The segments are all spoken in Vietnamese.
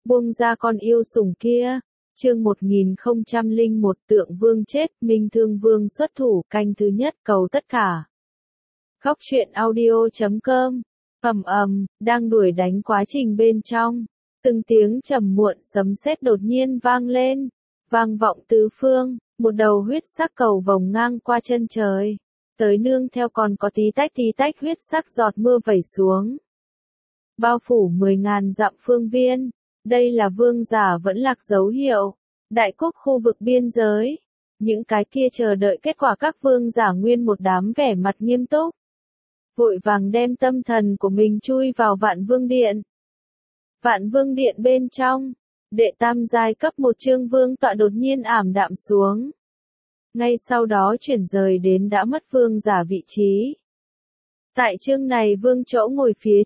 buông ra con yêu sủng kia. Chương 1001 Tượng Vương chết, Minh Thương Vương xuất thủ, canh thứ nhất, cầu tất cả. Góc truyện audio.com. Đang đuổi đánh quá trình bên trong, từng tiếng trầm muộn sấm sét đột nhiên vang lên, vang vọng tứ phương, một đầu huyết sắc cầu vồng ngang qua chân trời, tới nương theo còn có tí tách huyết sắc giọt mưa vẩy xuống, bao phủ 10.000 dặm phương viên. Đây là vương giả vẫn lạc dấu hiệu. Đại quốc khu vực biên giới, những cái kia chờ đợi kết quả các vương giả nguyên một đám vẻ mặt nghiêm túc, vội vàng đem tâm thần của mình chui vào Vạn Vương Điện. Vạn Vương Điện bên trong, đệ tam giai cấp 1 Trương Vương tọa đột nhiên ảm đạm xuống. Ngay sau đó chuyển rời đến đã mất vương giả vị trí. Tại chương này vương chỗ ngồi phía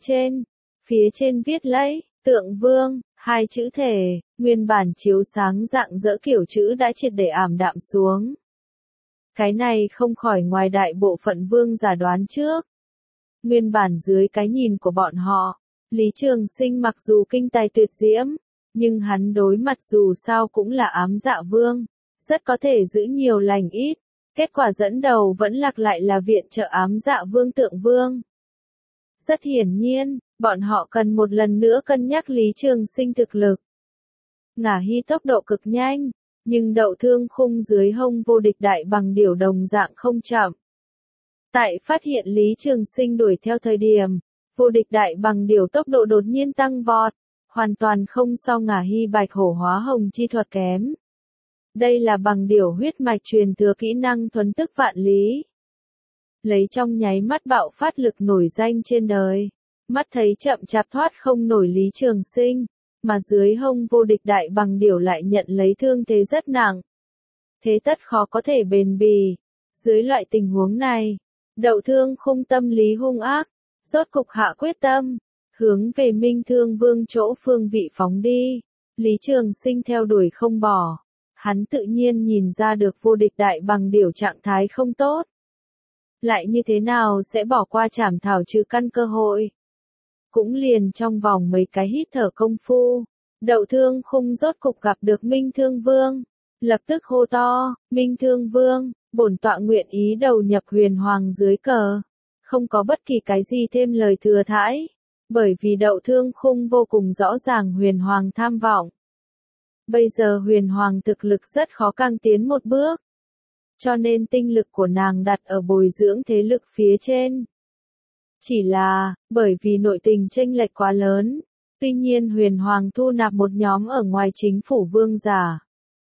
trên viết lấy, Tượng Vương, hai chữ thể, nguyên bản chiếu sáng rạng rỡ kiểu chữ đã triệt để ảm đạm xuống. Cái này không khỏi ngoài đại bộ phận vương giả đoán trước. Nguyên bản dưới cái nhìn của bọn họ, Lý Trường Sinh mặc dù kinh tài tuyệt diễm, nhưng hắn đối mặt dù sao cũng là ám dạ vương, rất có thể giữ nhiều lành ít. Kết quả dẫn đầu vẫn lạc lại là viện trợ ám dạ vương Tượng Vương. Rất hiển nhiên, bọn họ cần một lần nữa cân nhắc Lý Trường Sinh thực lực. Ngả Hy tốc độ cực nhanh, nhưng đậu thương khung dưới hông vô địch đại bằng điểu đồng dạng không chậm. Tại phát hiện Lý Trường Sinh đuổi theo thời điểm, vô địch đại bằng điểu tốc độ đột nhiên tăng vọt, hoàn toàn không so Ngả Hy bạch hổ hóa hồng chi thuật kém. Đây là bằng điểu huyết mạch truyền thừa kỹ năng thuấn tức vạn lý. Lấy trong nháy mắt bạo phát lực nổi danh trên đời, mắt thấy chậm chạp thoát không nổi Lý Trường Sinh, mà dưới hông vô địch đại bằng điểu lại nhận lấy thương thế rất nặng. Thế tất khó có thể bền bỉ. Dưới loại tình huống này, đậu thương khung tâm lý hung ác, rốt cục hạ quyết tâm, hướng về Minh Thương Vương chỗ phương vị phóng đi. Lý Trường Sinh theo đuổi không bỏ, hắn tự nhiên nhìn ra được vô địch đại bằng điểu trạng thái không tốt. Lại như thế nào sẽ bỏ qua trảm thảo trừ căn cơ hội. Cũng liền trong vòng mấy cái hít thở công phu, đậu thương khung rốt cục gặp được Minh Thương Vương. Lập tức hô to, Minh Thương Vương, bổn tọa nguyện ý đầu nhập huyền hoàng dưới cờ. Không có bất kỳ cái gì thêm lời thừa thãi, bởi vì đậu thương khung vô cùng rõ ràng huyền hoàng tham vọng. Bây giờ huyền hoàng thực lực rất khó càng tiến một bước. Cho nên tinh lực của nàng đặt ở bồi dưỡng thế lực phía trên. Chỉ là, bởi vì nội tình chênh lệch quá lớn, tuy nhiên huyền hoàng thu nạp một nhóm ở ngoài chính phủ vương giả.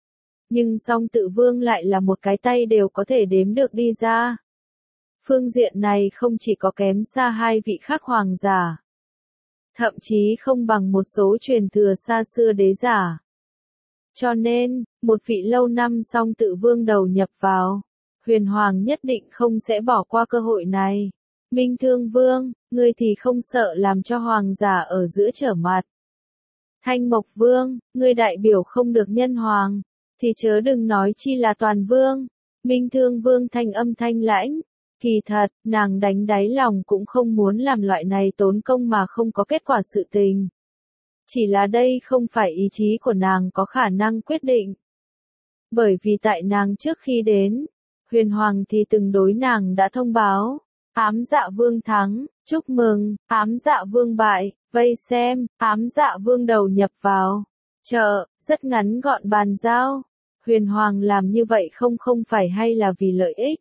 Nhưng song tự vương lại là một cái tay đều có thể đếm được đi ra. Phương diện này không chỉ có kém xa hai vị khác hoàng giả. Thậm chí không bằng một số truyền thừa xa xưa đế giả. Cho nên, một vị lâu năm song tự vương đầu nhập vào, huyền hoàng nhất định không sẽ bỏ qua cơ hội này. Minh Thương Vương, ngươi thì không sợ làm cho hoàng giả ở giữa trở mặt. Thanh Mộc Vương, ngươi đại biểu không được nhân hoàng, thì chớ đừng nói chi là toàn vương. Minh Thương Vương thanh âm thanh lãnh, kỳ thật, nàng đánh đáy lòng cũng không muốn làm loại này tốn công mà không có kết quả sự tình. Chỉ là đây không phải ý chí của nàng có khả năng quyết định. Bởi vì tại nàng trước khi đến, huyền hoàng thì từng đối nàng đã thông báo, ám dạ vương thắng, chúc mừng, ám dạ vương bại, vây xem, ám dạ vương đầu nhập vào chợ, rất ngắn gọn bàn giao. Huyền hoàng làm như vậy không phải hay là vì lợi ích.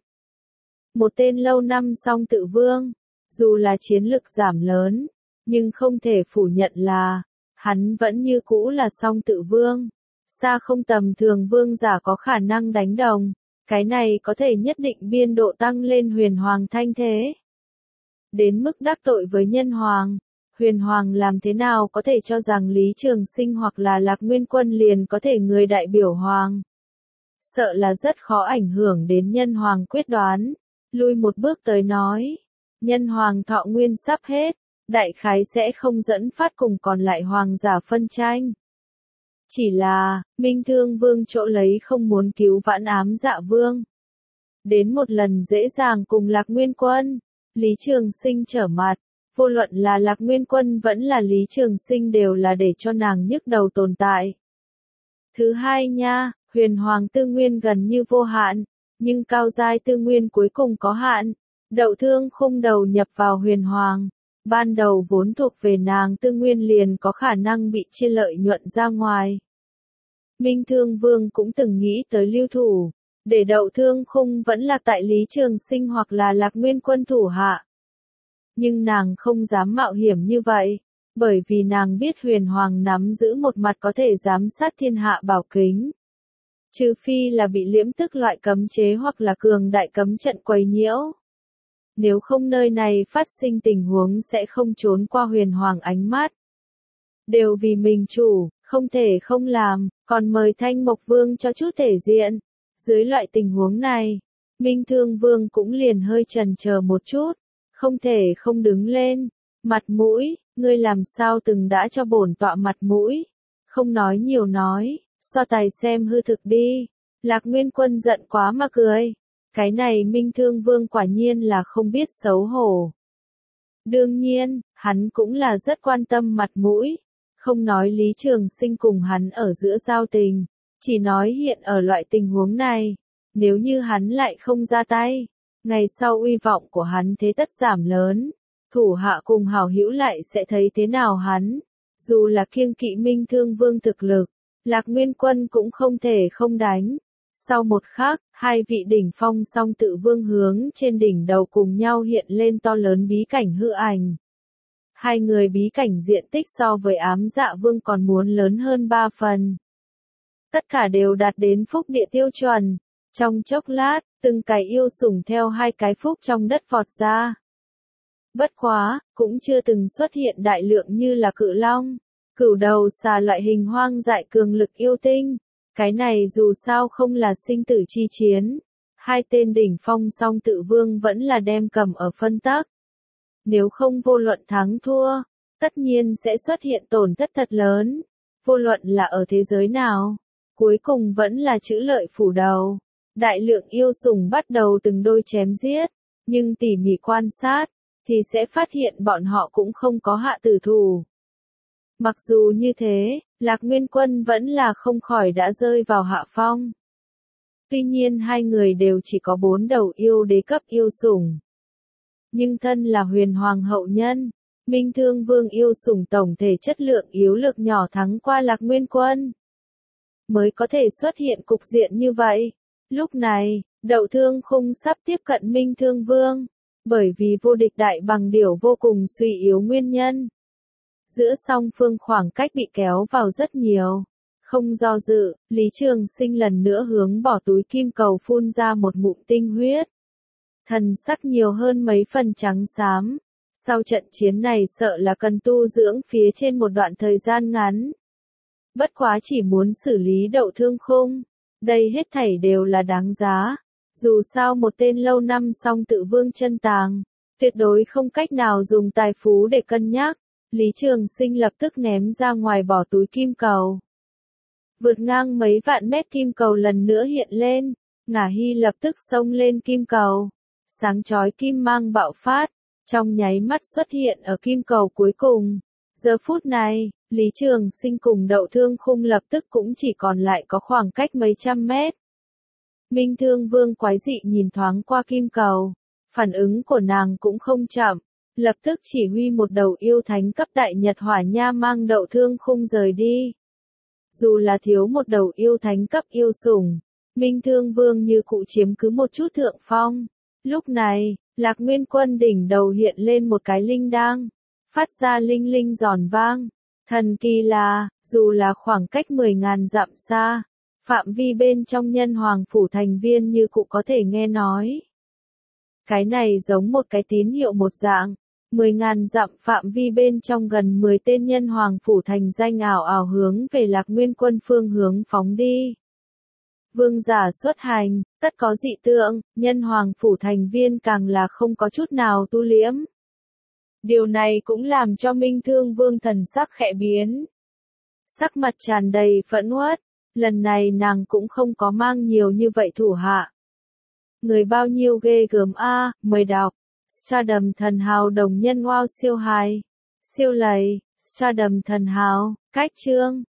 Một tên lâu năm song tự vương, dù là chiến lực giảm lớn, nhưng không thể phủ nhận là hắn vẫn như cũ là song tự vương, xa không tầm thường vương giả có khả năng đánh đồng. Cái này có thể nhất định biên độ tăng lên huyền hoàng thanh thế. Đến mức đắc tội với nhân hoàng, huyền hoàng làm thế nào có thể cho rằng Lý Trường Sinh hoặc là Lạc Nguyên Quân liền có thể người đại biểu hoàng. Sợ là rất khó ảnh hưởng đến nhân hoàng quyết đoán. Lui một bước tới nói, nhân hoàng thọ nguyên sắp hết, đại khái sẽ không dẫn phát cùng còn lại hoàng giả phân tranh. Chỉ là, Minh Thương Vương chỗ lấy không muốn cứu vãn ám dạ vương. Đến một lần dễ dàng cùng Lạc Nguyên Quân, Lý Trường Sinh trở mặt, vô luận là Lạc Nguyên Quân vẫn là Lý Trường Sinh đều là để cho nàng nhức đầu tồn tại. Thứ hai nha, huyền hoàng tư nguyên gần như vô hạn, nhưng cao giai tư nguyên cuối cùng có hạn. Đậu Thương Khung đầu nhập vào huyền hoàng, ban đầu vốn thuộc về nàng tư nguyên liền có khả năng bị chia lợi nhuận ra ngoài. Minh Thương Vương cũng từng nghĩ tới lưu thủ, để Đậu Thương Khung vẫn là tại Lý Trường Sinh hoặc là Lạc Nguyên Quân thủ hạ. Nhưng nàng không dám mạo hiểm như vậy, bởi vì nàng biết huyền hoàng nắm giữ một mặt có thể giám sát thiên hạ bảo kính. Trừ phi là bị liễm tức loại cấm chế hoặc là cường đại cấm trận quấy nhiễu. Nếu không nơi này phát sinh tình huống sẽ không trốn qua huyền hoàng ánh mắt. Đều vì mình chủ, không thể không làm, còn mời Thanh Mộc Vương cho chút thể diện. Dưới loại tình huống này, Minh Thương Vương cũng liền hơi chần chờ một chút, không thể không đứng lên. Mặt mũi, ngươi làm sao từng đã cho bổn tọa mặt mũi, không nói nhiều nói, so tài xem hư thực đi. Lạc Nguyên Quân giận quá mà cười. Cái này Minh Thương Vương quả nhiên là không biết xấu hổ. Đương nhiên, hắn cũng là rất quan tâm mặt mũi, không nói Lý Trường Sinh cùng hắn ở giữa giao tình, chỉ nói hiện ở loại tình huống này, nếu như hắn lại không ra tay, ngày sau uy vọng của hắn thế tất giảm lớn, thủ hạ cùng hảo hữu lại sẽ thấy thế nào hắn, dù là kiêng kỵ Minh Thương Vương thực lực, Lạc Nguyên Quân cũng không thể không đánh. Sau một khắc, hai vị đỉnh phong song tự vương hướng trên đỉnh đầu cùng nhau hiện lên to lớn bí cảnh hư ảnh. Hai người bí cảnh diện tích so với ám dạ vương còn muốn lớn hơn 3 phần. Tất cả đều đạt đến phúc địa tiêu chuẩn. Trong chốc lát, từng cái yêu sủng theo hai cái phúc trong đất vọt ra. Bất quá, cũng chưa từng xuất hiện đại lượng như là cự long, cửu đầu xà loại hình hoang dại cường lực yêu tinh. Cái này dù sao không là sinh tử chi chiến, hai tên đỉnh phong song tự vương vẫn là đem cầm ở phân tắc. Nếu không vô luận thắng thua, tất nhiên sẽ xuất hiện tổn thất thật lớn, vô luận là ở thế giới nào, cuối cùng vẫn là chữ lợi phủ đầu. Đại lượng yêu sủng bắt đầu từng đôi chém giết, nhưng tỉ mỉ quan sát, thì sẽ phát hiện bọn họ cũng không có hạ tử thủ. Mặc dù như thế, Lạc Nguyên Quân vẫn là không khỏi đã rơi vào hạ phong. Tuy nhiên hai người đều chỉ có 4 đầu yêu đế cấp yêu sủng. Nhưng thân là huyền hoàng hậu nhân, Minh Thương Vương yêu sủng tổng thể chất lượng yếu lực nhỏ thắng qua Lạc Nguyên Quân. Mới có thể xuất hiện cục diện như vậy. Lúc này, Đậu Thương Khung sắp tiếp cận Minh Thương Vương, bởi vì vô địch đại bằng điểu vô cùng suy yếu nguyên nhân. Giữa song phương khoảng cách bị kéo vào rất nhiều. Không do dự, Lý Trường Sinh lần nữa hướng bỏ túi kim cầu phun ra một ngụm tinh huyết. Thần sắc nhiều hơn mấy phần trắng xám. Sau trận chiến này sợ là cần tu dưỡng phía trên một đoạn thời gian ngắn. Bất quá chỉ muốn xử lý Đậu Thương Khung. Đây hết thảy đều là đáng giá. Dù sao một tên lâu năm song tự vương chân tàng, tuyệt đối không cách nào dùng tài phú để cân nhắc. Lý Trường Sinh lập tức ném ra ngoài bỏ túi kim cầu. Vượt ngang mấy vạn mét kim cầu lần nữa hiện lên, Ngả Hy lập tức xông lên kim cầu. Sáng chói kim mang bạo phát, trong nháy mắt xuất hiện ở kim cầu cuối cùng. Giờ phút này, Lý Trường Sinh cùng Đậu Thương Khung lập tức cũng chỉ còn lại có khoảng cách mấy trăm mét. Minh Thương Vương quái dị nhìn thoáng qua kim cầu, phản ứng của nàng cũng không chậm. Lập tức chỉ huy một đầu yêu thánh cấp đại nhật hỏa nha mang Đậu Thương Khung rời đi. Dù là thiếu một đầu yêu thánh cấp yêu sủng, Minh Thương Vương như cụ chiếm cứ một chút thượng phong. Lúc này, Lạc Nguyên Quân đỉnh đầu hiện lên một cái linh đang, phát ra linh linh giòn vang. Thần kỳ là, dù là khoảng cách 10.000 dặm xa, phạm vi bên trong nhân hoàng phủ thành viên như cụ có thể nghe nói. Cái này giống một cái tín hiệu một dạng. 10.000 dặm phạm vi bên trong gần 10 tên nhân hoàng phủ thành danh ảo ảo hướng về Lạc Nguyên Quân phương hướng phóng đi. Vương giả xuất hành, tất có dị tượng, nhân hoàng phủ thành viên càng là không có chút nào tu liễm. Điều này cũng làm cho Minh Thương Vương thần sắc khẽ biến. Sắc mặt tràn đầy phẫn uất, lần này nàng cũng không có mang nhiều như vậy thủ hạ. Người bao nhiêu ghê gớm a, mời đọc. Stardom thần hào đồng nhân wow siêu hài. Siêu lầy, Stardom thần hào, cách chương.